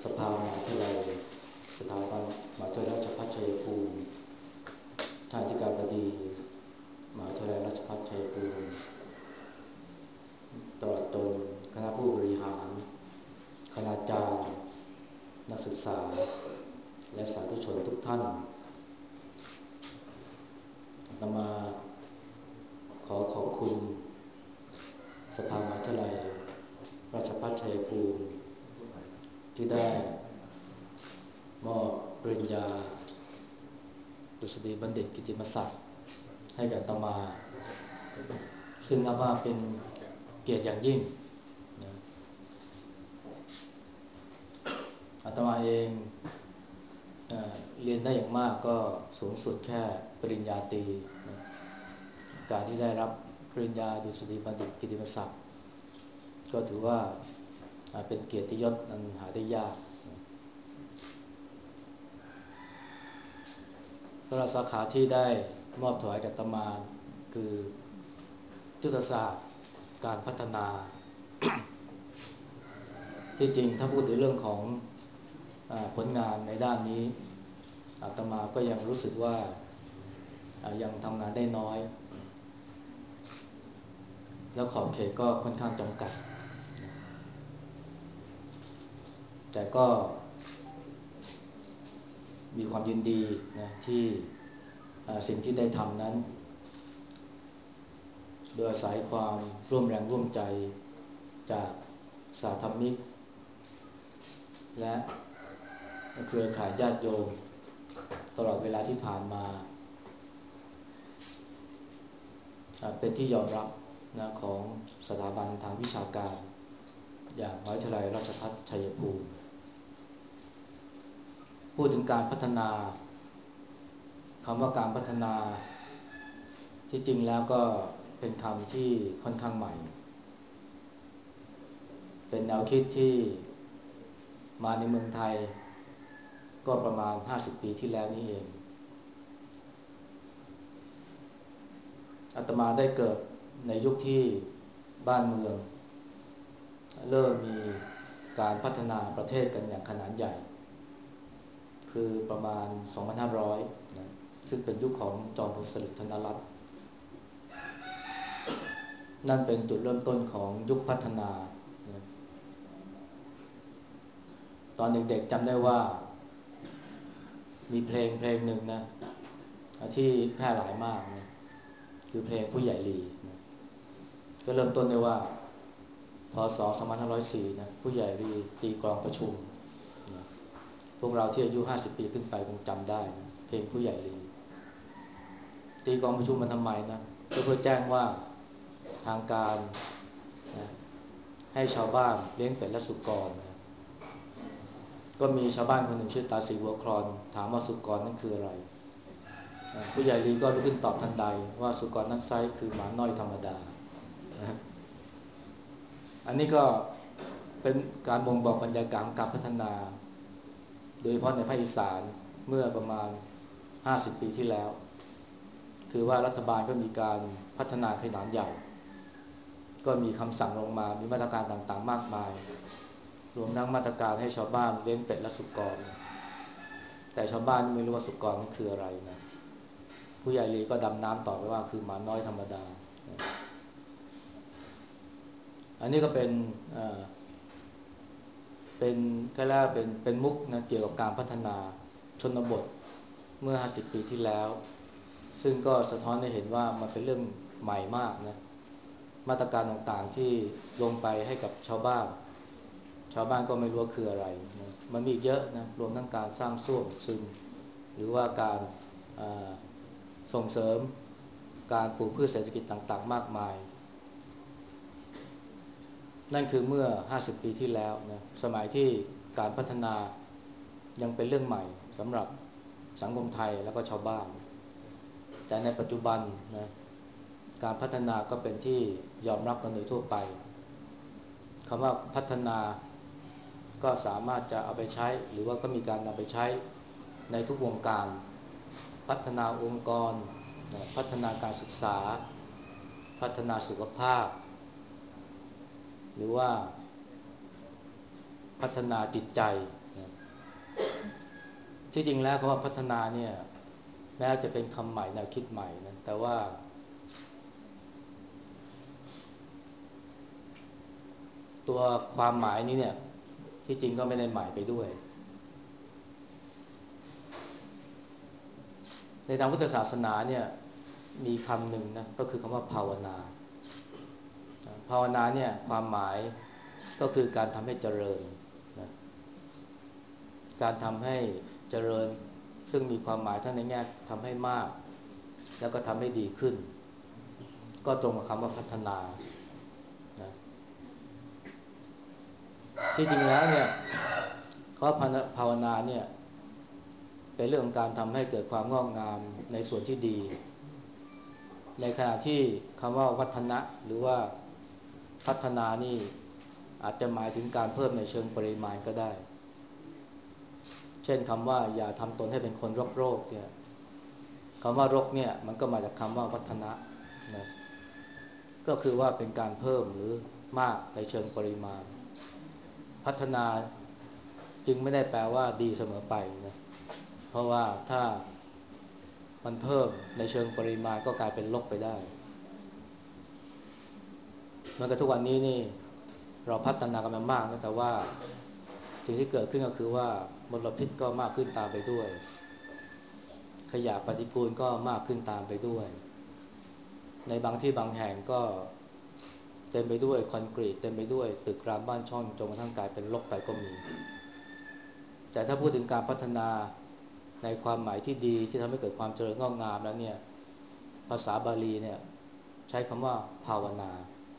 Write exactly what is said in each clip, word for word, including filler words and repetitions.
สภามหาวิทยาลัยสถาบันมหาวิทยาลัยราชภัฏชัยภูมิท่านอธิการบดีมหาวิทยาลัยราชภัฏชัยภูมิตลอดจนคณะผู้บริหารคณาจารย์นักศึกษาและสาธุชนทุกท่านอาตมาขอขอบคุณสภามหาวิทยาลัยราชภัฏชัยภูมิที่ได้มอบปริญญาดุษฎีบัณฑิตกิตติมศักดิ์ให้กับอาตมาซึ่งนับว่าเป็นเกียรติอย่างยิ่งนะอาตมาเองเอ่อเรียนได้อย่างมากก็สูงสุดแค่ปริญญาตรีนะการที่ได้รับปริญญาดุษฎีบัณฑิตกิตติมศักดิ์ก็ถือว่าเป็นเกียรติยศอันหาได้ยากสำหรับสาขาที่ได้มอบถวายกับอาตมาคือยุทธศาสตร์การพัฒนา ที่จริงถ้าพูดถึงเรื่องของอ่าผลงานในด้านนี้อาตมาก็ยังรู้สึกว่ายังทำงานได้น้อยแล้วขอบเขตก็ค่อนข้างจำกัดแต่ก็มีความยินดีนะที่สิ่งที่ได้ทำนั้นโดยอาศัยความร่วมแรงร่วมใจจากสาธมิกและเครือข่ายญาติโยมตลอดเวลาที่ผ่านมาเป็นที่ยอมรับนะของสถาบันทางวิชาการอย่างมหาวิทยาลัยราชภัฏชัยภูมิพูดถึงการพัฒนาคำว่าการพัฒนาที่จริงแล้วก็เป็นคำที่ค่อนข้างใหม่เป็นแนวคิดที่มาในเมืองไทยก็ประมาณห้าสิบปีที่แล้วนี่เองอาตมาได้เกิดในยุคที่บ้านเมืองเริ่มมีการพัฒนาประเทศกันอย่างขนาดใหญ่คือประมาณสองพันห้าร้อยนะซึ่งเป็นยุคของจอมพลสฤษดิ์ธนรัตน์นั่นเป็นจุดเริ่มต้นของยุคพัฒนานะตอนเด็กๆจำได้ว่ามีเพลงเพลงหนึ่งนะที่แพร่หลายมากนะคือเพลงผู้ใหญ่ลีนะก็เริ่มต้นได้ว่าพ.ศ. สองพันห้าร้อยสี่นะผู้ใหญ่ลีตีกลองประชุมนะพวกเราที่อายุห้าสิบปีขึ้นไปคงจำได้นะเพลงผู้ใหญ่ลีตีกลองประชุมมันทำไมนะเพื่อแจ้งว่าทางการนะให้ชาวบ้านเลี้ยงเป็ดและสุกรนะก็มีชาวบ้านคนหนึ่งชื่อตาสีบัวคลอนถามว่าสุกรนั่นคืออะไรนะผู้ใหญ่ลีก็ลุกขึ้นตอบทันใดว่าสุกรนั้นไซร้คือหมาน้อยธรรมดานะอันนี้ก็เป็นการบ่งบอกบรรยากาศการพัฒนาโดยเฉพาะในภาคอีสานเมื่อประมาณห้าสิบปีที่แล้วคือว่ารัฐบาลก็มีการพัฒนาขนาดใหญ่ก็มีคำสั่งลงมามีมาตรการต่างๆมากมายรวมทั้งมาตรการให้ชาวบ้านเลี้ยงเป็ดและสุกรแต่ชาวบ้านไม่รู้ว่าสุกรมันคืออะไรนะผู้ใหญ่ลีก็ดำน้ำตอบไปว่าคือหมาน้อยธรรมดาอันนี้ก็เป็นเป็นแค่แรกเป็นเป็นมุกนะเกี่ยวกับการพัฒนาชนบทเมื่อห้าสิบปีที่แล้วซึ่งก็สะท้อนให้เห็นว่ามันเป็นเรื่องใหม่มากนะมาตรการต่างๆที่ลงไปให้กับชาวบ้านชาวบ้านก็ไม่รู้ว่าคืออะไรนะมันมีเยอะนะรวมทั้งการสร้างส้วมซึมหรือว่าการส่งเสริมการปลูกพืชเศรษฐกิจต่างๆมากมายนั่นคือเมื่อห้าสิบปีที่แล้วนะสมัยที่การพัฒนายังเป็นเรื่องใหม่สำหรับสังคมไทยแล้วก็ชาวบ้านแต่ในปัจจุบันนะการพัฒนาก็เป็นที่ยอมรับกันโดยทั่วไปคำว่าพัฒนาก็สามารถจะเอาไปใช้หรือว่าก็มีการนำไปใช้ในทุกวงการพัฒนาองค์กรนะพัฒนาการศึกษาพัฒนาสุขภาพหรือว่าพัฒนาจิตใจที่จริงแล้วคำว่าพัฒนาเนี่ยแม้จะเป็นคำใหม่แนวคิดใหม่นะแต่ว่าตัวความหมายนี้เนี่ยที่จริงก็ไม่ได้ใหม่ไปด้วยในทางพุทธศาสนาเนี่ยมีคำหนึ่งนะก็คือคำว่าภาวนาภาวนาเนี่ยความหมายก็คือการทำให้เจริญนะการทำให้เจริญซึ่งมีความหมายทั้งในแง่ทำให้มากแล้วก็ทำให้ดีขึ้นก็ตรงกับคำว่าพัฒนานะที่จริงแล้วเนี่ยเขาภาวนาเนี่ยเป็นเรื่องของการทำให้เกิดความงอกงามในส่วนที่ดีในขณะที่คำว่าวัฒนะหรือว่าพัฒนานี่อาจจะหมายถึงการเพิ่มในเชิงปริมาณก็ได้เช่นคำว่าอย่าทำตนให้เป็นคนรกโรคเนี่ยคำว่ารกเนี่ยมันก็มาจากคำว่าวัฒนะนะก็คือว่าเป็นการเพิ่มหรือมากในเชิงปริมาณพัฒนาจึงไม่ได้แปลว่าดีเสมอไปนะเพราะว่าถ้ามันเพิ่มในเชิงปริมาณก็กลายเป็นลบไปได้เมื่อกับทุกวันนี้นี่เราพัฒนากันมามากนะแต่ว่าสิ่งที่เกิดขึ้นก็คือว่ามลพิษก็มากขึ้นตามไปด้วยขยะปฏิกูลก็มากขึ้นตามไปด้วยในบางที่บางแห่งก็เต็มไปด้วยคอนกรีตเต็มไปด้วยตึกรามบ้านช่องจนกระทั่งกลายเป็นรกไปก็มีแต่ถ้าพูดถึงการพัฒนาในความหมายที่ดีที่ทำให้เกิดความเจริญงอกงามแล้วเนี่ยภาษาบาลีเนี่ยใช้คำว่าภาวนา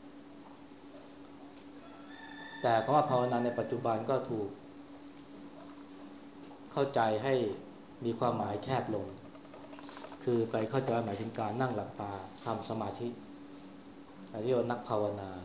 แต่คำว่าภาวนาในปัจจุบันก็ถูกเข้าใจให้มีความหมายแคบลงคือไปเข้าใจหมายถึงการนั่งหลับตาทำสมาธิอันนี้ว่านักภาวนา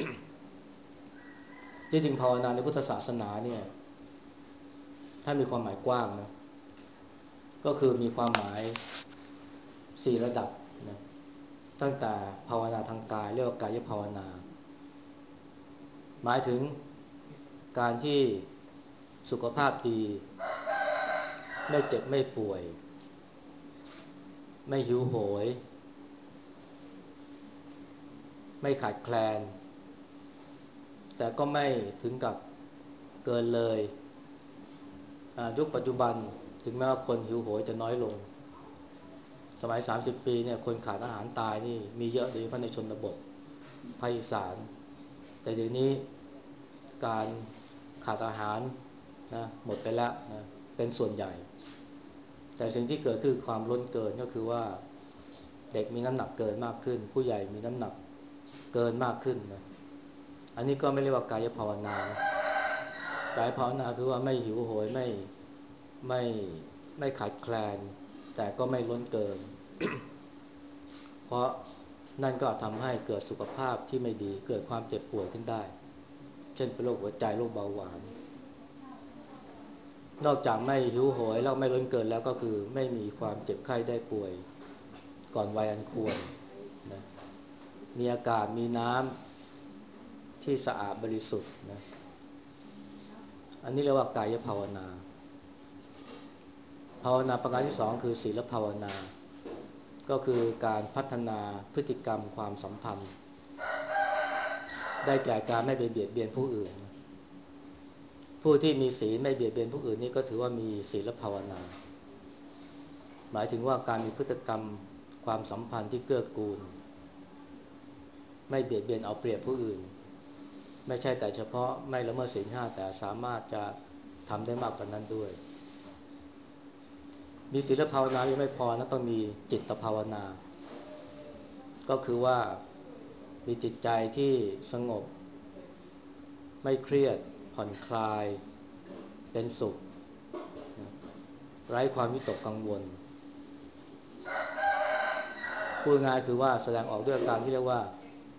ที่จริงภาวนาในพุทธศาสนาเนี่ยถ้ามีความหมายกว้างนะก็คือมีความหมายสี่ระดับนะตั้งแต่ภาวนาทางกายเรียกว่ากายภาวนาหมายถึงการที่สุขภาพดีไม่เจ็บไม่ป่วยไม่หิวโหยไม่ขาดแคลนแต่ก็ไม่ถึงกับเกินเลยยุคปัจจุบันถึงแม้ว่าคนหิวโหยจะน้อยลงสมัยสามสิบปีเนี่ยคนขาดอาหารตายนี่มีเยอะโดยเฉพาะในชนบทภาคอีสานแต่เดี๋ยวนี้การขาดอาหารนะหมดไปแล้วนะเป็นส่วนใหญ่แต่สิ่งที่เกิดคือความล้นเกินก็คือว่าเด็กมีน้ำหนักเกินมากขึ้นผู้ใหญ่มีน้ำหนักเกินมากขึ้นนะอันนี้ก็ไม่เรียกว่ากายภาวนานะกายภาวนาคือว่าไม่หิวโหยไม่ไม่ไม่ขาดแคลนแต่ก็ไม่ล้นเกิน เพราะนั่นก็ทำให้เกิดสุขภาพที่ไม่ดีเกิดความเจ็บป่วยขึ้นได้เช่นเป็นโรคหัวใจโรคเบาหวานนอกจากไม่หิวโหยแล้วไม่ล้นเกินแล้วก็คือไม่มีความเจ็บไข้ได้ป่วยก่อนวัยอันควรนะมีอากาศมีน้ำที่สะอาดบริสุทธิ์นะอันนี้เรียกว่ากายภาวนาภาวนาประการที่สองคือศีลภาวนาก็คือการพัฒนาพฤติกรรมความสัมพันธ์ได้แก่การไม่เบียดเบียนผู้อื่นผู้ที่มีศีลไม่เบียดเบียนผู้อื่นนี่ก็ถือว่ามีศีลภาวนาหมายถึงว่าการมีพฤติกรรมความสัมพันธ์ที่เกื้อกูลไม่เบียดเบียนเอาเปรียบผู้อื่นไม่ใช่แต่เฉพาะไม่ละเมิดศีลห้าแต่สามารถจะทำได้มากกว่านั้นด้วยมีศีลภาวนายังไม่พอนะต้องมีจิตภาวนาก็คือว่ามีจิตใจที่สงบไม่เครียดผ่อนคลายเป็นสุขไร้ความวิตกกังวลพูดง่ายคือว่าแสดงออกด้วยการที่เรียกว่า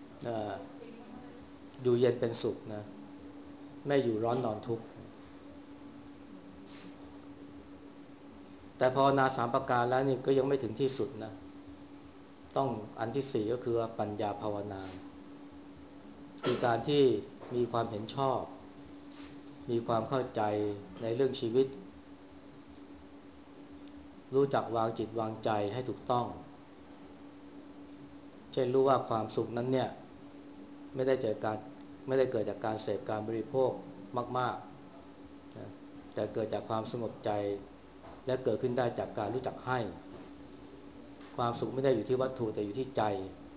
อยู่เย็นเป็นสุขนะไม่อยู่ร้อนนอนทุกข์แต่ภาวนาสามประการแล้วนี่ก็ยังไม่ถึงที่สุดนะต้องอันที่สี่ก็คือปัญญาภาวนาคือการที่มีความเห็นชอบมีความเข้าใจในเรื่องชีวิตรู้จักวางจิตวางใจให้ถูกต้องเช่นรู้ว่าความสุขนั้นเนี่ยไม่ได้เกิดการไม่ได้เกิดจากการเสพการบริโภคมากๆนะแต่เกิดจากความสงบใจและเกิดขึ้นได้จากการรู้จักให้ความสุขไม่ได้อยู่ที่วัตถุแต่อยู่ที่ใจ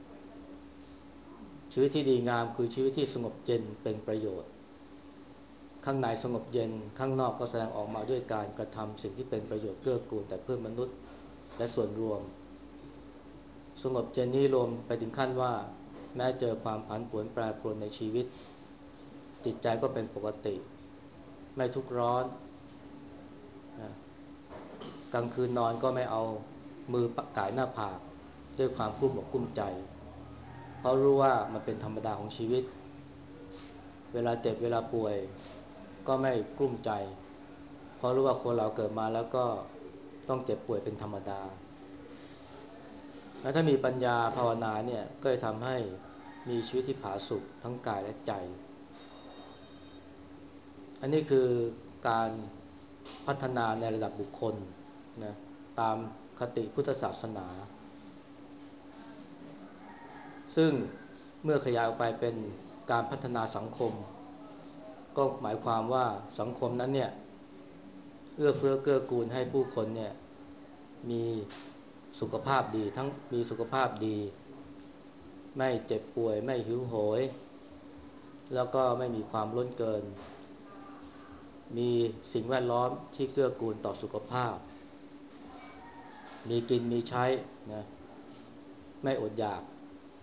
ชีวิตที่ดีงามคือชีวิตที่สงบเย็นเป็นประโยชน์ข้างในสงบเย็นข้างนอกก็แสดงออกมาด้วยการกระทำสิ่งที่เป็นประโยชน์เกื้อกูลแต่เพื่อมนุษย์และส่วนรวมสงบเย็นนี้รวมไปถึงขั้นว่าแม้เจอความผันผวนแปรปรวนในชีวิตจิตใจก็เป็นปกติไม่ทุกข์ร้อนนะกลางคืนนอนก็ไม่เอามือปักก่ายหน้าผากด้วยความกลุ้มอกกลุ้มใจเพราะรู้ว่ามันเป็นธรรมดาของชีวิตเวลาเจ็บเวลาป่วยก็ไม่กลุ้มใจเพราะรู้ว่าคนเราเกิดมาแล้วก็ต้องเจ็บป่วยเป็นธรรมดาแล้วถ้ามีปัญญาภาวนาเนี่ยก็จะทำให้มีชีวิตที่ผาสุกทั้งกายและใจอันนี้คือการพัฒนาในระดับบุคคลนะตามคติพุทธศาสนาซึ่งเมื่อขยายออกไปเป็นการพัฒนาสังคมก็หมายความว่าสังคมนั้นเนี่ยเอื้อเฟื้อเกื้อกูลให้ผู้คนเนี่ยมีสุขภาพดีทั้งมีสุขภาพดีไม่เจ็บป่วยไม่หิวโหยแล้วก็ไม่มีความล้นเกินมีสิ่งแวดล้อมที่เกื้อกูลต่อสุขภาพมีกินมีใช้นะไม่อดอยาก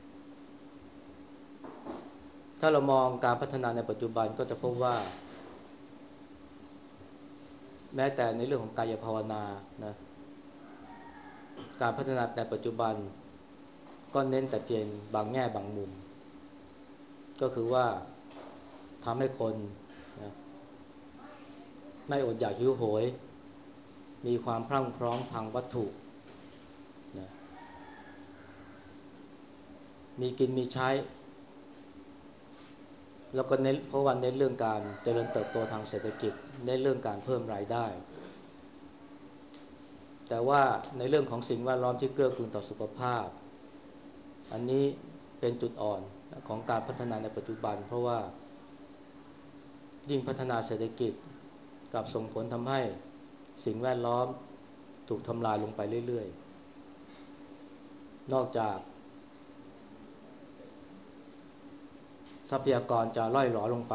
ถ้าเรามองการพัฒนาในปัจจุบันก็จะพบว่าแม้แต่ในเรื่องของกายภาวนานะการพัฒนาในปัจจุบันก็เน้นแต่เพียงบางแง่บางมุมก็คือว่าทำให้คนนะไม่อดอยากหิวโหยมีความพรั่งพร้อมทางวัตถุนะมีกินมีใช้แล้วก็เน้นเพราะวันเน้นเรื่องการเจริญเติบโตทางเศรษฐกิจเน้นเรื่องการเพิ่มรายได้แต่ว่าในเรื่องของสิ่งแวดล้อมที่เกื้อกูลต่อสุขภาพอันนี้เป็นจุดอ่อนของการพัฒนาในปัจจุบันเพราะว่ายิ่งพัฒนาเศรษฐกิจกับส่งผลทำให้สิ่งแวดล้อมถูกทำลายลงไปเรื่อยๆนอกจากทรัพยากรจะล่อยหลอลงไป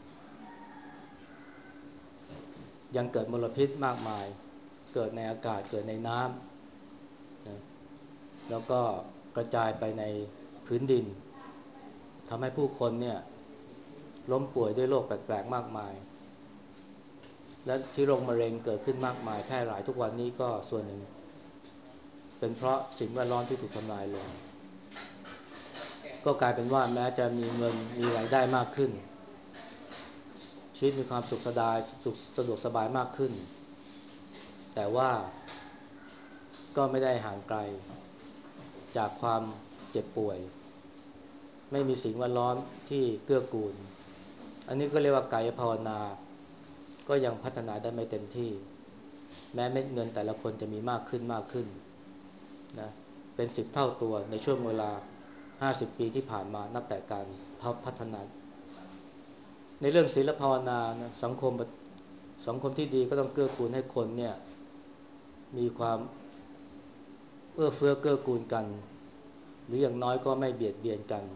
ยังเกิดมลพิษมากมายเกิดในอากาศเกิดในน้ำนะแล้วก็กระจายไปในพื้นดินทำให้ผู้คนเนี่ยล้มป่วยด้วยโรคแปลกๆมากมายและที่โรคมะเร็งเกิดขึ้นมากมายแพร่หลายทุกวันนี้ก็ส่วนหนึ่งเป็นเพราะสิ่งแวดล้อมที่ถูกทำลายลงก็กลายเป็นว่าแม้จะมีเงินมีรายได้มากขึ้นชีวิตมีความสุขสบายสุขสะดวกสบายมากขึ้นแต่ว่าก็ไม่ได้ห่างไกลจากความเจ็บป่วยไม่มีสิ่งแวดล้อมที่เกื้อกูลอันนี้ก็เรียกว่ากายภาวนาก็ยังพัฒนาได้ไม่เต็มที่แม้เม็ดเงินแต่ละคนจะมีมากขึ้นมากขึ้นนะเป็นสิบเท่าตัวในช่วงเวลาห้าสิบปีที่ผ่านมานับแต่การพัฒนาในเรื่องศีลภาวนานะสังคมสังคมที่ดีก็ต้องเกื้อกูลให้คนเนี่ยมีความเอื้อเฟื้อเกื้อกูลกันหรืออย่างน้อยก็ไม่เบียดเบียนกัน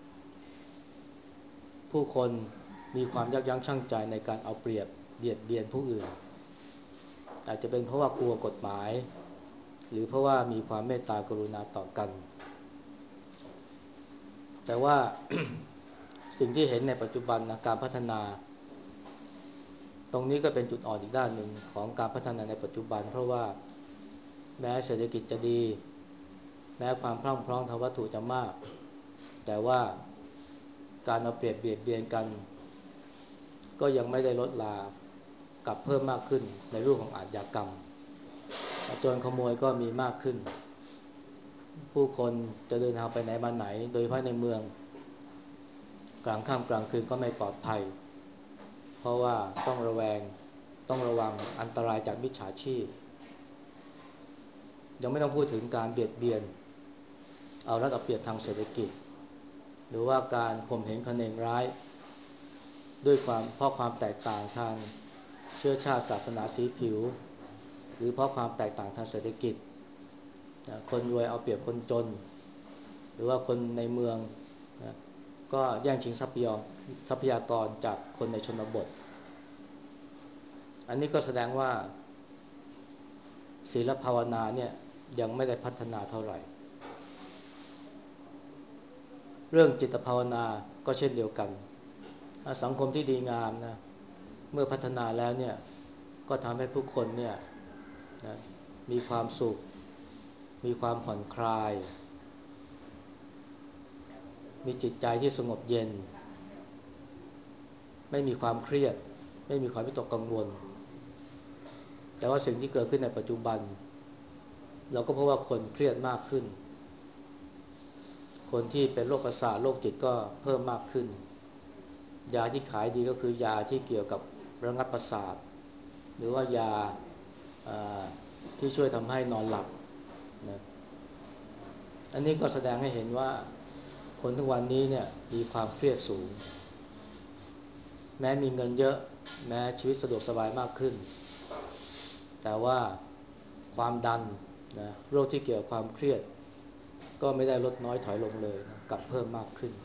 ผู้คนมีความยับยั้งชั่งใจในการเอาเปรียบเบียดเบียนผู้อื่นอาจจะเป็นเพราะว่ากลัวกฎหมายหรือเพราะว่ามีความเมตตากรุณาต่อกันแต่ว่า สิ่งที่เห็นในปัจจุบันนะการพัฒนาตรงนี้ก็เป็นจุดอ่อนอีกด้านหนึ่งของการพัฒนาในปัจจุบันเพราะว่าแม้เศรษฐกิจจะดีแม้ความพรั่งพร้อมทางวัตถุจะมากแต่ว่าการเอาเปรียบเบียดเบียนกันก็ยังไม่ได้ลดลากลับเพิ่มมากขึ้นในรูปของอาชญากรรมโจรขโมยก็มีมากขึ้นผู้คนจะเดินทางไปไหนมาไหนโดยเฉพาะในเมืองกลางค่ำกลางคืนก็ไม่ปลอดภัยเพราะว่าต้องระแวงต้องระวังอันตรายจากมิจฉาชีพยังไม่ต้องพูดถึงการเบียดเบียนเอารัดเอาเปรียบทางเศรษฐกิจหรือว่าการข่มเหงเขน่งร้ายด้วยความเพราะความแตกต่างทางเชื้อชาติศาสนาสีผิวหรือเพราะความแตกต่างทางเศรษฐกิจคนรวยเอาเปรียบคนจนหรือว่าคนในเมืองนะก็แย่งชิงทรัพยากรทรัพยากรจากคนในชนบทอันนี้ก็แสดงว่าศีลภาวนาเนี่ยยังไม่ได้พัฒนาเท่าไหร่เรื่องจิตภาวนาก็เช่นเดียวกันสังคมที่ดีงามนะเมื่อพัฒนาแล้วเนี่ยก็ทำให้ผู้คนเนี่ยนะมีความสุขมีความผ่อนคลายมีจิตใจที่สงบเย็นไม่มีความเครียดไม่มีความวิตกกังวลแต่ว่าสิ่งที่เกิดขึ้นในปัจจุบันเราก็พบว่าคนเครียดมากขึ้นคนที่เป็นโรคประสาทโรคจิตก็เพิ่มมากขึ้นยาที่ขายดีก็คือยาที่เกี่ยวกับระงับประสาทหรือว่ายาที่ช่วยทำให้นอนหลับนะอันนี้ก็แสดงให้เห็นว่าคนทุกวันนี้เนี่ยมีความเครียดสูงแม้มีเงินเยอะแม้ชีวิตสะดวกสบายมากขึ้นแต่ว่าความดันนะโรคที่เกี่ยวกับความเครียดก็ไม่ได้ลดน้อยถอยลงเลยนะกลับเพิ่มมากขึ้น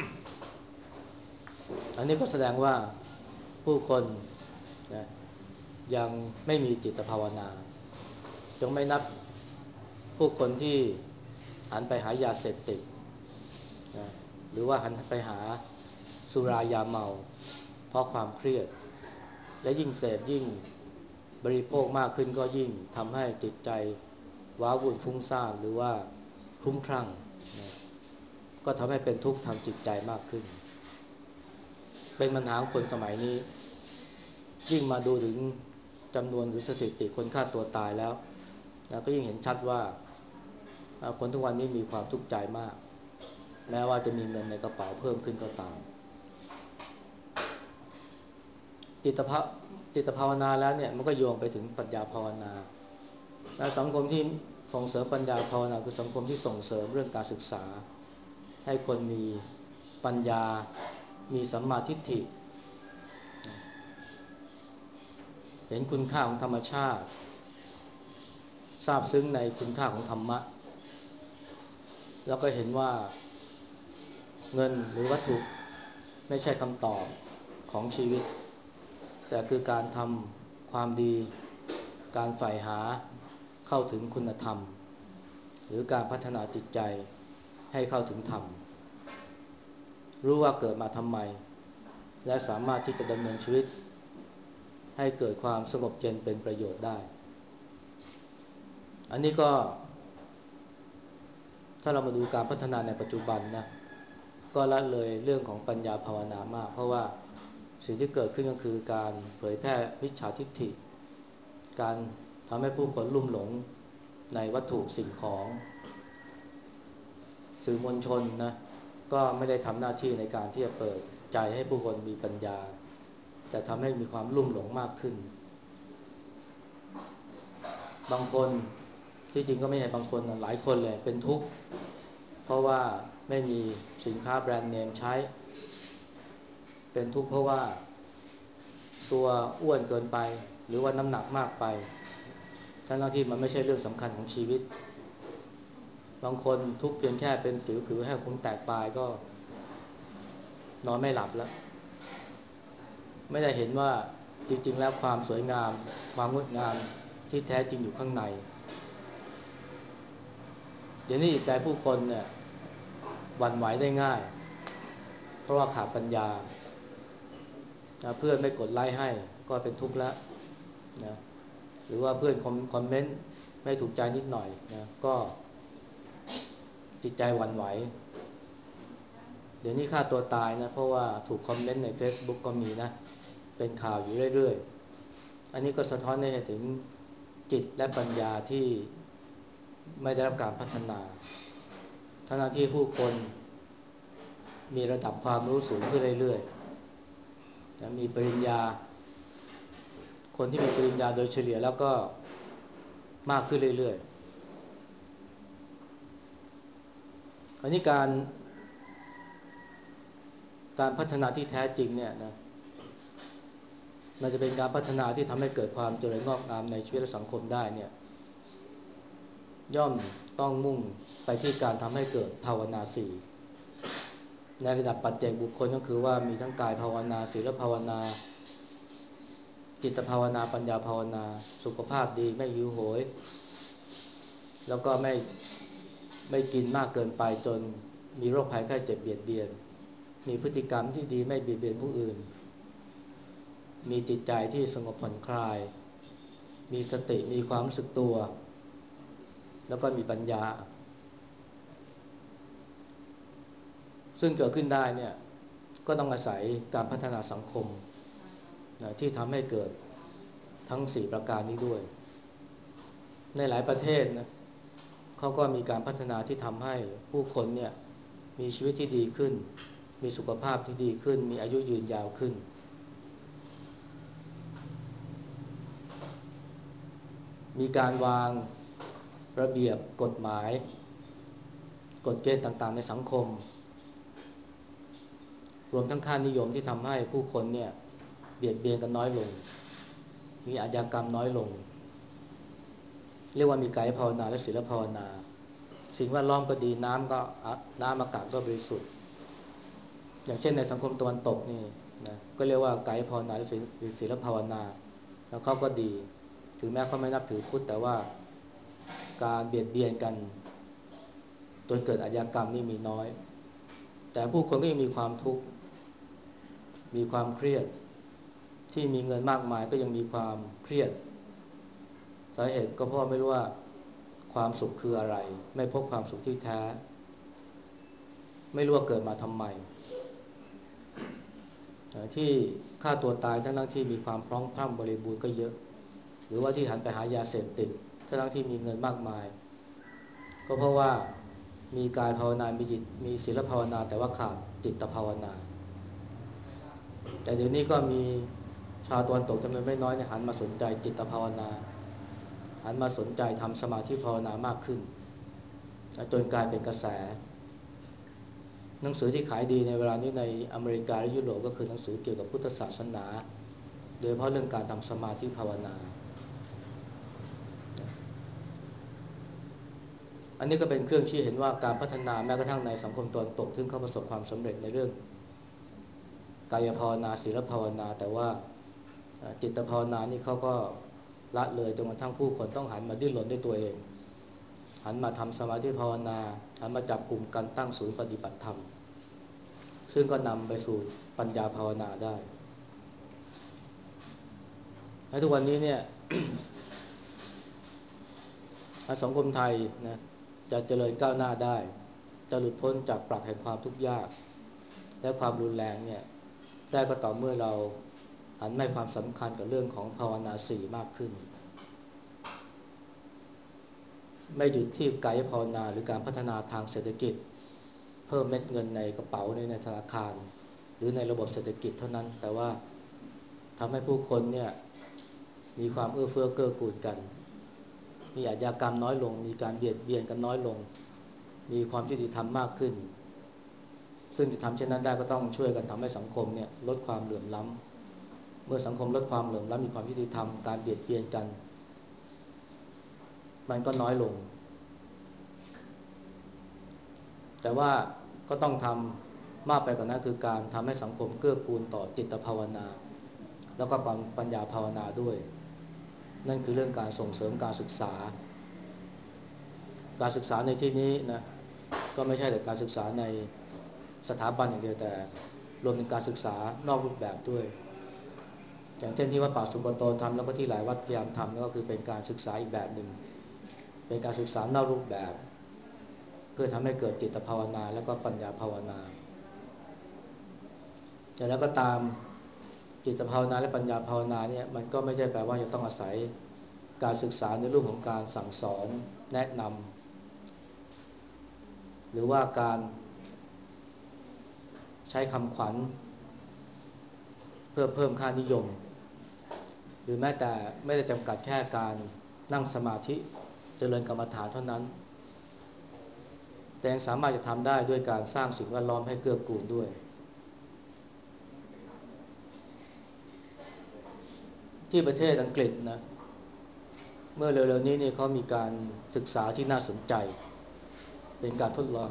อันนี้ก็แสดงว่าผู้คนนะยังไม่มีจิตภาวนายังไม่นับผู้คนที่หันไปหายาเสพติดนะหรือว่าหันไปหาสุรายาเมาเพราะความเครียดและยิ่งเสพยิ่งบริโภคมากขึ้นก็ยิ่งทำให้จิตใจว้าวุ่นฟุ้งซ่านหรือว่าคลุ้มคลั่งนะก็ทำให้เป็นทุกข์ทางจิตใจมากขึ้นเป็นปัญหาของคนสมัยนี้ยิ่งมาดูถึงจำนวนหรือสถิติคนฆ่าตัวตายแล้วนะก็ยิ่งเห็นชัดว่าคนทุกวันนี้มีความทุกข์ใจมากแม้ว่าจะมีเงินในกระเป๋าเพิ่มขึ้นก็ตามจิตภาจิตภาวนาแล้วเนี่ยมันก็โยงไปถึงปัญญาภาวนาและสังคมที่ส่งเสริมปัญญาภาวนาคือสังคมที่ส่งเสริมเรื่องการศึกษาให้คนมีปัญญามีสัมมาทิฏฐิเห็นคุณค่าของธรรมชาติทราบซึ้งในคุณค่าของธรรมะแล้วก็เห็นว่าเงินหรือวัตถุไม่ใช่คำตอบของชีวิตแต่คือการทำความดีการใฝ่หาเข้าถึงคุณธรรมหรือการพัฒนาจิตใจให้เข้าถึงธรรมรู้ว่าเกิดมาทำไมและสามารถที่จะดำเนินชีวิตให้เกิดความสงบเย็นเป็นประโยชน์ได้อันนี้ก็ถ้าเรามาดูการพัฒนาในปัจจุบันนะก็ละเลยเรื่องของปัญญาภาวนามากเพราะว่าสิ่งที่เกิดขึ้นก็คือการเผยแพร่มิจฉาทิฏฐิการทำให้ผู้คนลุ่มหลงในวัตถุสิ่งของสื่อมวลชนนะก็ไม่ได้ทำหน้าที่ในการที่จะเปิดใจให้ผู้คนมีปัญญาแต่ทำให้มีความลุ่มหลงมากขึ้นบางคนที่จริงก็ไม่ใช่บางคนหลายคนเลยเป็นทุกข์เพราะว่าไม่มีสินค้าแบรนด์เนมใช้เป็นทุกข์เพราะว่าตัวอ้วนเกินไปหรือว่าน้ำหนักมากไปทั้งที่มันไม่ใช่เรื่องสำคัญของชีวิตบางคนทุกข์เพียงแค่เป็นสิวผิวแห้งขนแตกปลายก็นอนไม่หลับแล้วไม่ได้เห็นว่าจริงๆแล้วความสวยงามความงดงามที่แท้จริงอยู่ข้างในเดี๋ยวนี้จิตใจผู้คนเนี่ยหวั่นไหวได้ง่ายเพราะว่าขาดปัญญาเพื่อนไม่กดไลค์ให้ก็เป็นทุกข์แล้วนะหรือว่าเพื่อนคอมเมนต์ไม่ถูกใจนิดหน่อยนะก็จิตใจหวั่นไหวเดี๋ยวนี้ฆ่าตัวตายนะเพราะว่าถูกคอมเมนต์ใน Facebook ก็มีนะเป็นข่าวอยู่เรื่อยๆอันนี้ก็สะท้อนให้เห็นถึงจิตและปัญญาที่ไม่ได้รับการพัฒนาทั้งที่ผู้คนมีระดับความรู้สูงขึ้นเรื่อยๆนะมีปริญญาคนที่มีปริญญาโดยเฉลี่ยแล้วก็มากขึ้นเรื่อยอันนี้การการพัฒนาที่แท้จริงเนี่ยนะมันจะเป็นการพัฒนาที่ทำให้เกิดความเจริญงอกงามในชีวิตและสังคมได้เนี่ยย่อมต้องมุ่งไปที่การทำให้เกิดภาวนาสี่ในระดับปัจเจกบุคคลก็คือว่ามีทั้งกายภาวนาศีลภาวนาจิตภาวนาปัญญาภาวนาสุขภาพดีไม่หิวโหยแล้วก็ไม่ไม่กินมากเกินไปจนมีโรคภัยไข้เจ็บเบียดเบียนมีพฤติกรรมที่ดีไม่เบียดเบียนผู้อื่นมีจิตใจที่สงบผ่อนคลายมีสติมีความรู้สึกตัวแล้วก็มีปัญญาซึ่งเกิดขึ้นได้เนี่ยก็ต้องอาศัยการพัฒนาสังคมนะที่ทำให้เกิดทั้งสี่ประการนี้ด้วยในหลายประเทศนะเขาก็มีการพัฒนาที่ทำให้ผู้คนเนี่ยมีชีวิตที่ดีขึ้นมีสุขภาพที่ดีขึ้นมีอายุยืนยาวขึ้นมีการวางระเบียบกฎหมายกฎเกณฑ์ต่างๆในสังคมรวมทั้งค่านิยมที่ทำให้ผู้คนเนี่ยเบียดเบียนกันน้อยลงมีอาชญากรรมน้อยลงเรียกว่ามีกายภาวนาและศีลภาวนาสิ่งแวดล้อมก็ดีน้ำก็น้ำอากาศก็บริสุทธิ์อย่างเช่นในสังคมตะวันตกนี่นะก็เรียกว่ากายภาวนาและศีลภาวนาแล้วเขาก็ดีถึงแม้เขาไม่นับถือพุทธแต่ว่าการเบียดเบียนกันจนเกิดอาชญากรรมนี่มีน้อยแต่ผู้คนก็ยังมีความทุกข์มีความเครียดที่มีเงินมากมายก็ยังมีความเครียดสาเหตุก็เพราะไม่รู้ว่าความสุขคืออะไรไม่พบความสุขที่แท้ไม่รู้ว่าเกิดมาทำไมที่ฆ่าตัวตายทั้งที่มีความพร้อมพรั่งบริบูรณ์ก็เยอะหรือว่าที่หันไปหายาเสพติดทั้งที่มีเงินมากมายก็เพราะว่ามีกายภาวนามีจิตมีศีลภาวนาแต่ว่าขาดจิตภาวนาแต่เดี๋ยวนี้ก็มีชาวตะวันตกจำนวนไม่น้อยเนี่ยหันมาสนใจจิตภาวนาหันมาสนใจทำสมาธิภาวนามากขึ้นจนกลายเป็นกระแสหนังสือที่ขายดีในเวลานี้ในอเมริกาและยุโรปก็คือหนังสือเกี่ยวกับพุทธศาสนาโดยเฉพาะเรื่องการทำสมาธิภาวนาอันนี้ก็เป็นเครื่องชี้เห็นว่าการพัฒนาแม้กระทั่งในสังคมตะวันตกซึ่งเขาประสบความสำเร็จในเรื่องกายภาวนาศีลภาวนาแต่ว่าจิตภาวนานี่เขาก็ละเลยจนกระทั่งผู้คนต้องหันมาดิ้นรนด้วยตัวเองหันมาทำสมาธิภาวนาหันมาจับกลุ่มกันตั้งศูนย์ปฏิบัติธรรมซึ่งก็นำไปสู่ปัญญาภาวนาได้และทุกวันนี้เนี่ย สังคมไทยนะจะเจริญก้าวหน้าได้จะหลุดพ้นจากปลักแห่งความทุกข์ยากและความรุนแรงเนี่ยได้ก็ต่อเมื่อเราหันให้ความสำคัญกับเรื่องของภาวนาสี่มากขึ้นไม่หยุดที่กายภาวนาหรือการพัฒนาทางเศรษฐกิจเพิ่มเม็ดเงินในกระเป๋าในธนาคารหรือในระบบเศรษฐกิจเท่านั้นแต่ว่าทำให้ผู้คนเนี่ยมีความเอื้อเฟื้อเกื้อกูลกันมีอาชญากรรมน้อยลงมีการเบียดเบียนกันน้อยลงมีความยุติธรรมมากขึ้นซึ่งจะทำเช่นนั้นได้ก็ต้องช่วยกันทำให้สังคมเนี่ยลดความเหลื่อมล้ำเมื่อสังคมลดความเหลื่อมล้ำมีความยุติธรรมการเบียดเบียนกันมันก็น้อยลงแต่ว่าก็ต้องทำมากไปกว่านั้นคือการทำให้สังคมเกื้อกูลต่อจิตภาวนาแล้วก็ปัญญาภาวนาด้วยนั่นคือเรื่องการส่งเสริมการศึกษาการศึกษาในที่นี้นะก็ไม่ใช่แต่การศึกษาในสถาบันอย่างเดียวแต่รวมถึงการศึกษานอกรูปแบบด้วยอย่างเช่นที่วัดป่าสุกโตทำแล้วก็ที่หลายวัดพยายามทำก็คือเป็นการศึกษาอีกแบบหนึ่งเป็นการศึกษานอกรูปแบบเพื่อทำให้เกิดจิตภาวนาแล้วก็ปัญญาภาวนาแต่แล้วก็ตามจิตภาวนาและปัญญาภาวนาเนี่ยมันก็ไม่ใช่แปลว่าจะต้องอาศัยการศึกษาในรูปของการสั่งสอนแนะนำหรือว่าการใช้คำขวัญเพื่อเพิ่มค่านิยมหรือแม้แต่ไม่ได้จำกัดแค่การนั่งสมาธิเจริญกรรมฐานเท่านั้นแต่ยังสามารถจะทำได้ด้วยการสร้างสิ่งแวดล้อมให้เกื้อกูลด้วยที่ประเทศอังกฤษนะเมื่อเร็วๆนี้นี่เขามีการศึกษาที่น่าสนใจเป็นการทดลอง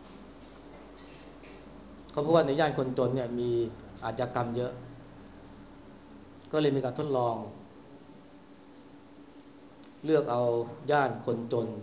เขาพบว่าในย่านคนจนเนี่ยมีอาชญากรรมเยอะก็เลยมีการทดลองเลือกเอาย่านคนจน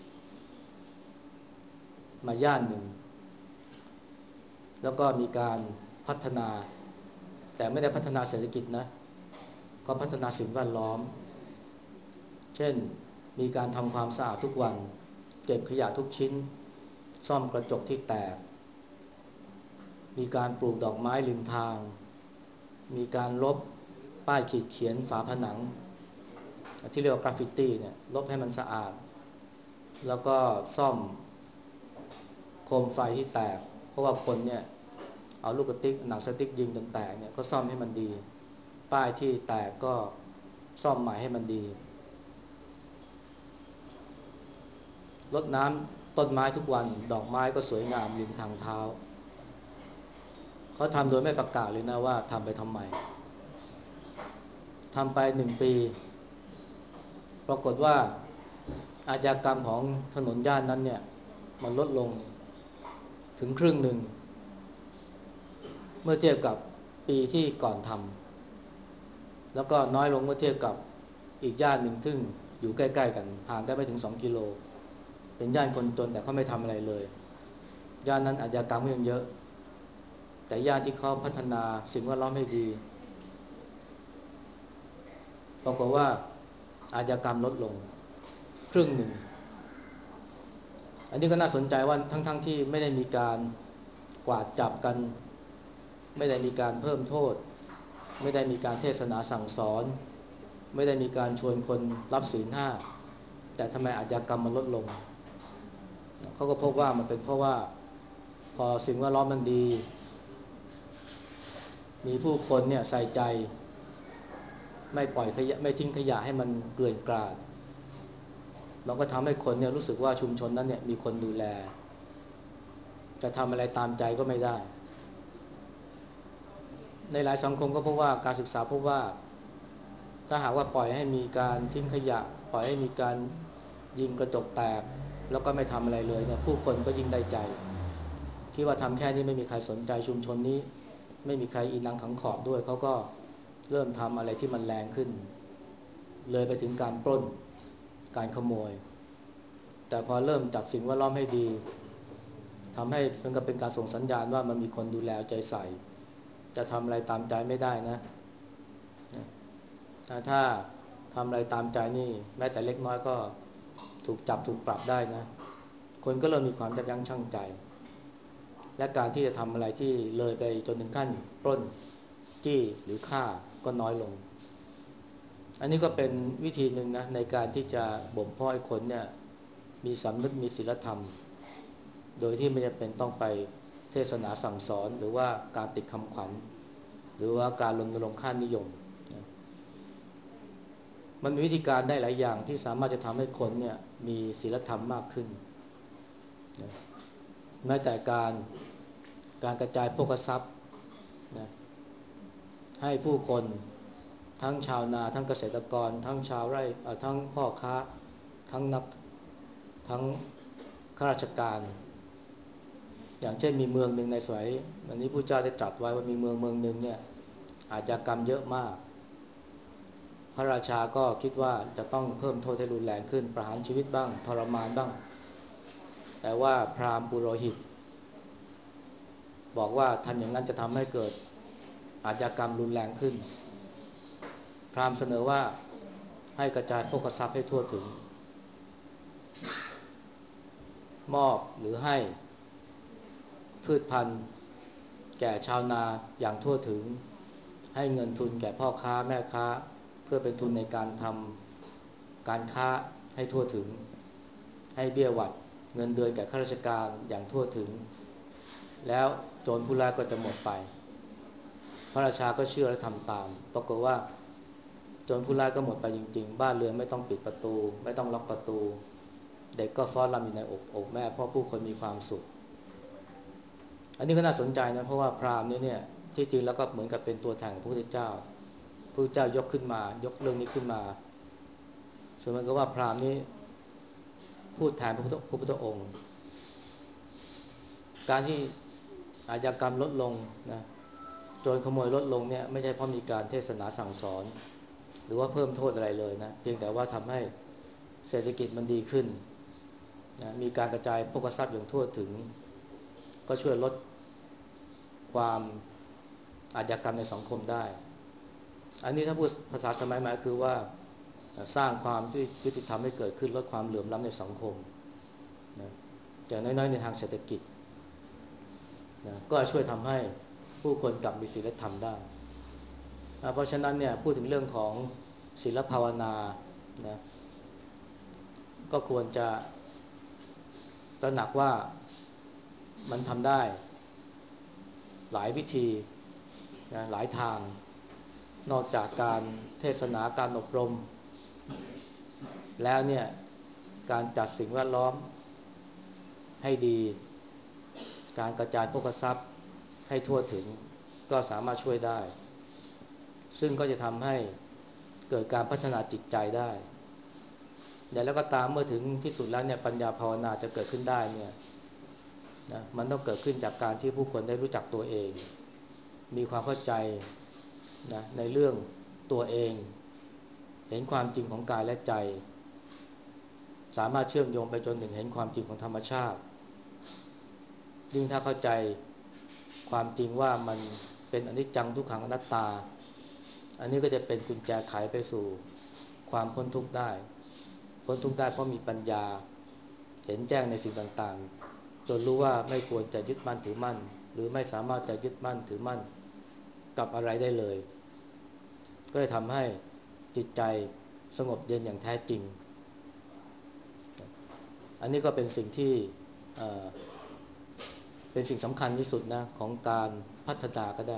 มาย่านหนึ่งแล้วก็มีการพัฒนาแต่ไม่ได้พัฒนาเศรษฐกิจนะก็พัฒนาสิ่งแวดล้อมเช่นมีการทำความสะอาดทุกวันเก็บขยะทุกชิ้นซ่อมกระจกที่แตกมีการปลูกดอกไม้ริมทางมีการลบป้ายขีดเขียนฝาผนังที่เรียกว่ากราฟฟิตี้เนี่ยลบให้มันสะอาดแล้วก็ซ่อมโคมไฟที่แตกเพราะว่าคนเนี่ยเอาลูกกระติกหนังสติ๊กยิงจนแตกเนี่ยก็ซ่อมให้มันดีป้ายที่แตกก็ซ่อมใหม่ให้มันดีรดน้ำต้นไม้ทุกวันดอกไม้ก็สวยงามริมทางเท้าเขาทำโดยไม่ประกาศเลยนะว่าทำไปทำไมทำไปหนึ่งปีปรากฏว่าอาชญากรรมของถนนย่านนั้นเนี่ยมันลดลงถึงครึ่งหนึ่งเมื่อเทียบกับปีที่ก่อนทำแล้วก็น้อยลงเมื่อเทียบกับอีกย่านหนึ่งซึ่งอยู่ใกล้ๆกันห่างกันไม่ถึงสองกิโลเป็นย่านคนจนแต่เขาไม่ทำอะไรเลยย่านนั้นอาชญากรรมก็ยังเยอะแต่ย่านที่เขาพัฒนาสิ่งแวดล้อมให้ดีปรากฏว่าอาชญากรรมลดลงครึ่งหนึ่งอันนี้ก็น่าสนใจว่าทั้งๆ ท, ที่ไม่ได้มีการกวาดจับกันไม่ได้มีการเพิ่มโทษไม่ได้มีการเทศนาสั่งสอนไม่ได้มีการชวนคนรับศีลห้าแต่ทำไมอาชญากรรมมันลดลงเขาก็พบว่ามันเป็นเพราะว่าพอสิ่งแวดล้อมมันดีมีผู้คนเนี่ยใส่ใจไม่ปล่อยขยะไม่ทิ้งขยะให้มันเกลื่อนกลาดมันก็ทำให้คนเนี่ยรู้สึกว่าชุมชนนั้นเนี่ยมีคนดูแลจะทำอะไรตามใจก็ไม่ได้ในหลายสังคมก็พบว่าการศึกษาพบว่าถ้าหากว่าปล่อยให้มีการทิ้งขยะปล่อยให้มีการยิงกระจกแตกแล้วก็ไม่ทำอะไรเลยเนี่ยผู้คนก็ยิ่งได้ใจคิดว่าทำแค่นี้ไม่มีใครสนใจชุมชนนี้ไม่มีใครอีนังขังขอบด้วยเขาก็เริ่มทำอะไรที่มันแรงขึ้นเลยไปถึงการปล้นการขโมยแต่พอเริ่มจัดสิ่งแวดล้อมให้ดีทำให้มันก็เป็นการส่งสัญญาณว่ามันมีคนดูแลใจใส่จะทำอะไรตามใจไม่ได้นะถ้าทำอะไรตามใจนี่แม้แต่เล็กน้อยก็ถูกจับถูกปรับได้นะคนก็เริ่มมีความยับยั้งชั่งใจและการที่จะทำอะไรที่เลยไปจนถึงขั้นปล้นจี้หรือฆ่าก็น้อยลงอันนี้ก็เป็นวิธีหนึ่งนะในการที่จะบ่มเพาะให้คนเนี่ยมีสำนึกมีศีลธรรมโดยที่ไม่จำเป็นต้องไปเทศนาสั่งสอนหรือว่าการติดคำขวัญหรือว่าการรณรงค์ค่านิยมมันมีวิธีการได้หลายอย่างที่สามารถจะทำให้คนเนี่ยมีศีลธรรมมากขึ้นแม้แต่การการกระจายโภคทรัพย์นะให้ผู้คนทั้งชาวนาทั้งเกษตรกรทั้งชาวไร่ทั้งพ่อค้าทั้งนักทั้งข้าราชการอย่างเช่นมีเมืองหนึ่งในสมัยวันนี้พระเจ้าได้ตรัสไว้ว่ามีเมืองเมืองหนึ่งเนี่ยอาชญากรรมเยอะมากพระราชาก็คิดว่าจะต้องเพิ่มโทษให้รุนแรงขึ้นประหารชีวิตบ้างทรมานบ้างแต่ว่าพราหมณ์ปุโรหิตบอกว่าทำอย่างนั้นจะทำให้เกิดอาชญากรรมรุนแรงขึ้นพราหมณ์เสนอว่าให้กระจายโภคทรัพย์ให้ทั่วถึงมอบหรือให้พืชพันธุ์แก่ชาวนาอย่างทั่วถึงให้เงินทุนแก่พ่อค้าแม่ค้าเพื่อเป็นทุนในการทำการค้าให้ทั่วถึงให้เบี้ยหวัดเงินเดือนแก่ข้าราชการอย่างทั่วถึงแล้วโจรผู้ร้ายก็จะหมดไปพระราชาก็เชื่อและทำตามปรากฏว่าโจรผู้ร้ายก็หมดไปจริงๆบ้านเรือนไม่ต้องปิดประตูไม่ต้องล็อกประตูเด็กก็ฟ้อนรำอยู่ในอกอกแม่เพราะผู้คนมีความสุขอันนี้ก็น่าสนใจนะเพราะว่าพราหมณ์นี่เนี่ยที่จริงแล้วก็เหมือนกับเป็นตัวแทนของพระพุทธเจ้าพระพุทธเจ้ายกขึ้นมายกเรื่องนี้ขึ้นมาส่วนมันก็ว่าพราหมณ์นี้พูดแทนพระพุทธพระพุทธองค์การที่อาชญากรรมลดลงนะโจรขโมยลดลงเนี่ยไม่ใช่เพราะมีการเทศนาสั่งสอนหรือว่าเพิ่มโทษอะไรเลยนะเพียงแต่ว่าทำให้เศรษฐกิจมันดีขึ้นนะมีการกระจายภโภคทรัพย์อย่างทั่วถึงก็ช่วยลดความอาชญากรรมในสังคมได้อันนี้ถ้าพูดภาษาสมัยใหม่คือว่าสร้างความยุติธรรมให้เกิดขึ้นลดความเหลื่อมล้ำในสังคมนะอย่างน้อยๆในทางเศรษฐกิจนะก็ช่วยทำให้ผู้คนกลับมีศีลธรรมได้นะเพราะฉะนั้นเนี่ยพูดถึงเรื่องของศีลภาวนานะก็ควรจะตระหนักว่ามันทำได้หลายวิธีนะหลายทางนอกจากการเทศนาการอบรมแล้วเนี่ยการจัดสิ่งแวดล้อมให้ดีการกระจายภโภคทรัพย์ให้ทั่วถึงก็สามารถช่วยได้ซึ่งก็จะทำให้เกิดการพัฒนาจิตใจได้อย่างแล้วก็ตามเมื่อถึงที่สุดแล้วเนี่ยปัญญาภาวนาจะเกิดขึ้นได้เนี่ยนะมันต้องเกิดขึ้นจากการที่ผู้คนได้รู้จักตัวเองมีความเข้าใจนะในเรื่องตัวเองเห็นความจริงของกายและใจสามารถเชื่อมโยงไปจนถึงเห็นความจริงของธรรมชาติยิ่งถ้าเข้าใจความจริงว่ามันเป็นอนิจจังทุกขังอนัตตาอันนี้ก็จะเป็นกุญแจไขไปสู่ความพ้นทุกข์ได้พ้นทุกข์ได้เพราะมีปัญญาเห็นแจ้งในสิ่งต่างๆจนรู้ว่าไม่ควรจะยึดมั่นถือมั่นหรือไม่สามารถจะยึดมั่นถือมั่นกับอะไรได้เลยก็จะทำให้จิตใจสงบเย็นอย่างแท้จริงอันนี้ก็เป็นสิ่งที่เอ่อเป็นสิ่งสำคัญที่สุดนะของการพัฒนาก็ได้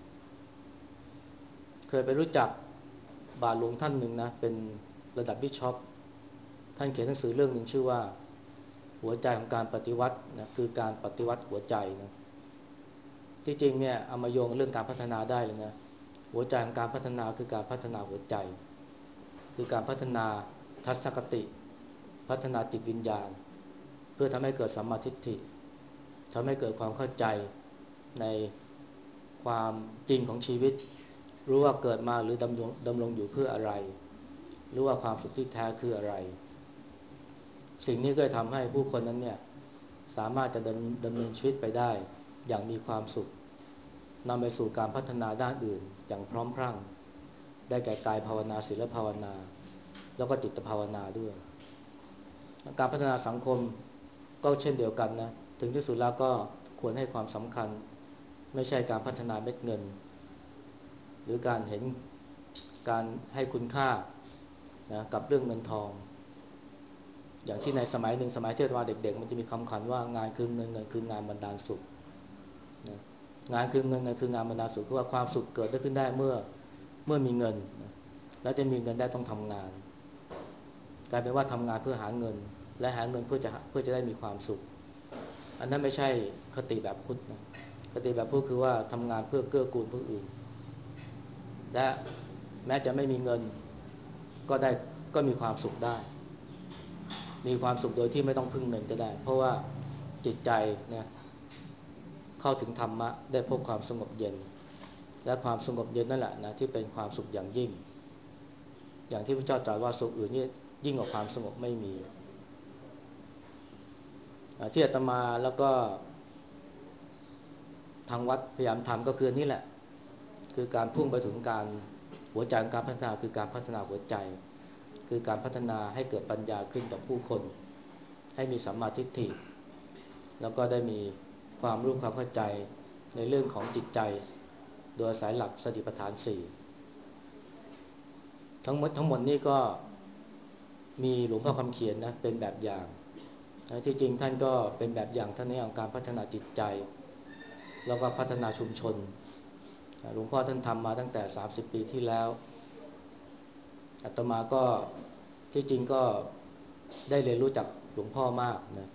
เคยไปรู้จักบาทหลวงท่านหนึ่งนะเป็นระดับบิชอปท่านเขียนหนังสือเรื่องหนึ่งชื่อว่าหัวใจของการปฏิวัตินะคือการปฏิวัติหัวใจนะที่จริงเนี่ยเอามาโยงเรื่องการพัฒนาได้เลยนะหัวใจของการพัฒนาคือการพัฒนาหัวใจคือการพัฒนาทัศนคติพัฒนาจิตวิญญาณเพื่อทำให้เกิดสัมมาทิฏฐิทำให้เกิดความเข้าใจในความจริงของชีวิตรู้ว่าเกิดมาหรือดำรงดำรงอยู่เพื่ออะไรรู้ว่าความสุขที่แท้คืออะไรสิ่งนี้ก็ทำให้ผู้คนนั้นเนี่ยสามารถจะดำดำเนินชีวิตไปได้อย่างมีความสุขนำไปสู่การพัฒนาด้านอื่นอย่างพร้อมพรั่งได้แก่กายภาวนาศีลภาวนาแล้วก็จิตภาวนาด้วยการพัฒนาสังคมก็เช่นเดียวกันนะถึงที่สุดแล้วก็ควรให้ความสำคัญไม่ใช่การพัฒนาเม็ดเงินหรือการเห็นการให้คุณค่านะกับเรื่องเงินทองอย่างที่ในสมัยหนึ่งสมัยที่เราเด็กๆมันจะมีคำขวัญว่างานคือเงินเงินคืองานบรรดาลสุขนะงานคือเงินเงินคืองานบรรดาลสุขคือว่าความสุขเกิดได้ขึ้นได้เมื่อเมื่อมีเงินนะแล้วจะมีเงินได้ต้องทำงานกลายเป็นว่าทำงานเพื่อหาเงินและหาเงินเพื่อจะเพื่อจะได้มีความสุขอันนั้นไม่ใช่คติแบบพุทธนะคติแบบพุทธคือว่าทำงานเพื่อเกื้อกูลผู้อื่นและแม้จะไม่มีเงินก็ได้ก็มีความสุขได้มีความสุขโดยที่ไม่ต้องพึ่งเงินก็ได้เพราะว่าจิตใจเนี่ยเข้าถึงธรรมะได้พบความสงบเย็นและความสงบเย็นนั่นแหละนะที่เป็นความสุขอย่างยิ่งอย่างที่พระเจ้าตรัสว่าสุขอื่นนี่ยิ่งกว่าความสงบไม่มีที่อาตมาแล้วก็ทางวัดพยายามทำก็คือนี่แหละคือการพุ่งไปถึงการหัวใจของการพัฒนาคือการพัฒนาหัวใจคือการพัฒนาให้เกิดปัญญาขึ้นกับผู้คนให้มีสัมมาทิฏฐิแล้วก็ได้มีความรู้ความเข้าใจในเรื่องของจิตใจโดยอาศัยหลักสติปัฏฐานสี่ทั้งหมดทั้งหมดนี้ก็มีหลวงพ่อคำเขียนนะเป็นแบบอย่างที่จริงท่านก็เป็นแบบอย่างท่านในเรื่องการพัฒนาจิตใจแล้วก็พัฒนาชุมชนหลวงพ่อท่านทำมาตั้งแต่สามสิบปีที่แล้วอาตมาก็ที่จริงก็ได้เรียนรู้จากหลวงพ่อมากนะ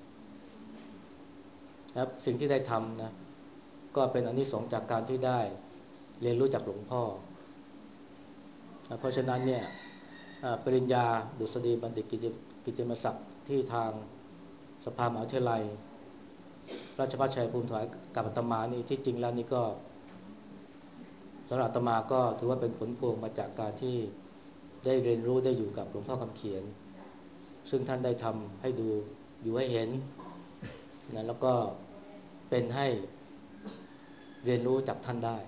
แล้วสิ่งที่ได้ทำนะก็เป็นอานิสงส์จากการที่ได้เรียนรู้จากหลวงพ่อเพราะฉะนั้นเนี่ยปริญญาดุษฎีบัณฑิตกิตติมศักดิ์ที่ทางสภามหาวิทยาลัยราชภัฏชัยภูมิถวายกับอาตมานี่ที่จริงแล้วนี่ก็สำหรับอาตมาก็ถือว่าเป็นผลพวงมาจากการที่ได้เรียนรู้ได้อยู่กับหลวงพ่อคำเขียนซึ่งท่านได้ทำให้ดูอยู่ให้เห็นนะแล้วก็เป็นให้เรียนรู้จากท่านได้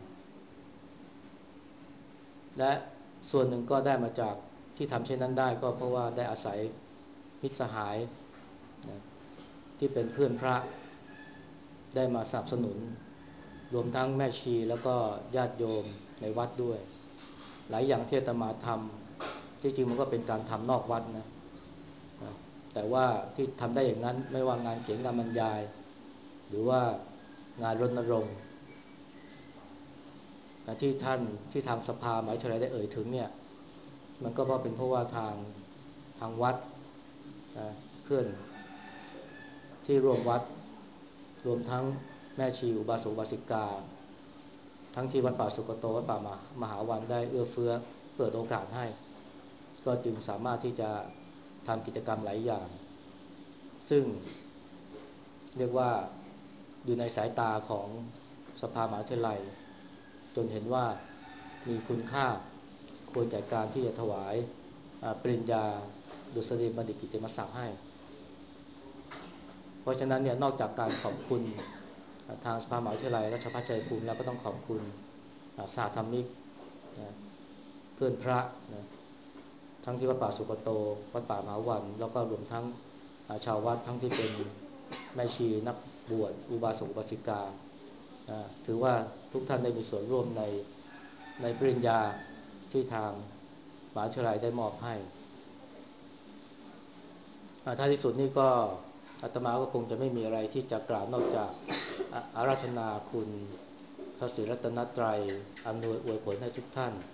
และส่วนหนึ่งก็ได้มาจากที่ทำเช่นนั้นได้ก็เพราะว่าได้อาศัยมิตรสหายนะที่เป็นเพื่อนพระได้มาสนับสนุนรวมทั้งแม่ชีแล้วก็ญาติโยมในวัดด้วยหลายอย่างที่อาตมาทำที่จริงมันก็เป็นการทำนอกวัดนะแต่ว่าที่ทำได้อย่างนั้นไม่ว่างานเขียนงานบรรยายหรือว่างานรณรงค์ที่ท่านที่ทางสภามหาวิทยาลัยได้เอ่ยถึงเนี่ยมันก็เพราะเป็นเพราะว่าทางทางวัดนะเพื่อนที่ร่วมวัดรวมทั้งแม่ชีอุบาสกอุบาสิกาทั้งที่วัดป่าสุกโตวัดป่ามหาวันได้เอื้อเฟื้อเปิดโอกาสให้ก็จึงสามารถที่จะทำกิจกรรมหลายอย่างซึ่งเรียกว่าอยู่ในสายตาของสภามหาวิทยาลัยจนเห็นว่ามีคุณค่าควรแก่การที่จะถวายปริญญาดุษฎีบัณฑิตกิตติมศักดิ์ให้เพราะฉะนั้นเนี่ยนอกจากการขอบคุณทางสภามหาวิทยาลัยราชภัฏชัยภูมิแล้วก็ต้องขอบคุณสาธรรมิกนะเพื่อนพระนะทั้งที่วัดป่าสุกโตวัดป่ามหาวันแล้วก็รวมทั้งชาววัดทั้งที่เป็นแม่ชีนักบวชอุบาสกอุบาสิกาถือว่าทุกท่านได้มีส่วนร่วมในในปริญญาที่ทางมหาวิทยาลัยได้มอบให้ท้ายที่สุดนี่ก็อาตมาก็คงจะไม่มีอะไรที่จะกล่าวนอกจากอาราธนาคุณพระศรีรัตนตรัยอำนวยอวยผลให้ทุกท่าน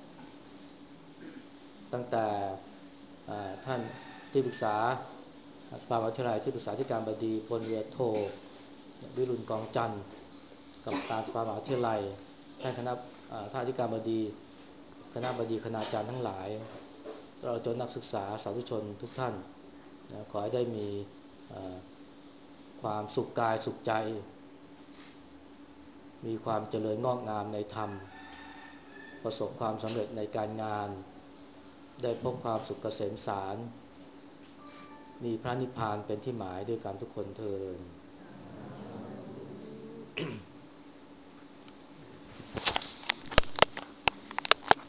ตั้งแต่ท่านที่ปรึกษาสภามหาวิทยาลัยที่ปรึกษาธิการบดีพลเรือโทวิรุณกองจันทร์กับการสภามหาวิทยาลัยท่านคณะท่านอธิการบดีคณะบดีคณาจารย์ทั้งหลายตลอดจนนักศึกษาสาธุชนทุกท่านนะขอให้ได้มีความสุขกายสุขใจมีความเจริญงอกงามในธรรมประสบความสำเร็จในการงานได้พบความสุขเกษมสารมีพระนิพพานเป็นที่หมายด้วยกันทุกคนเทอญ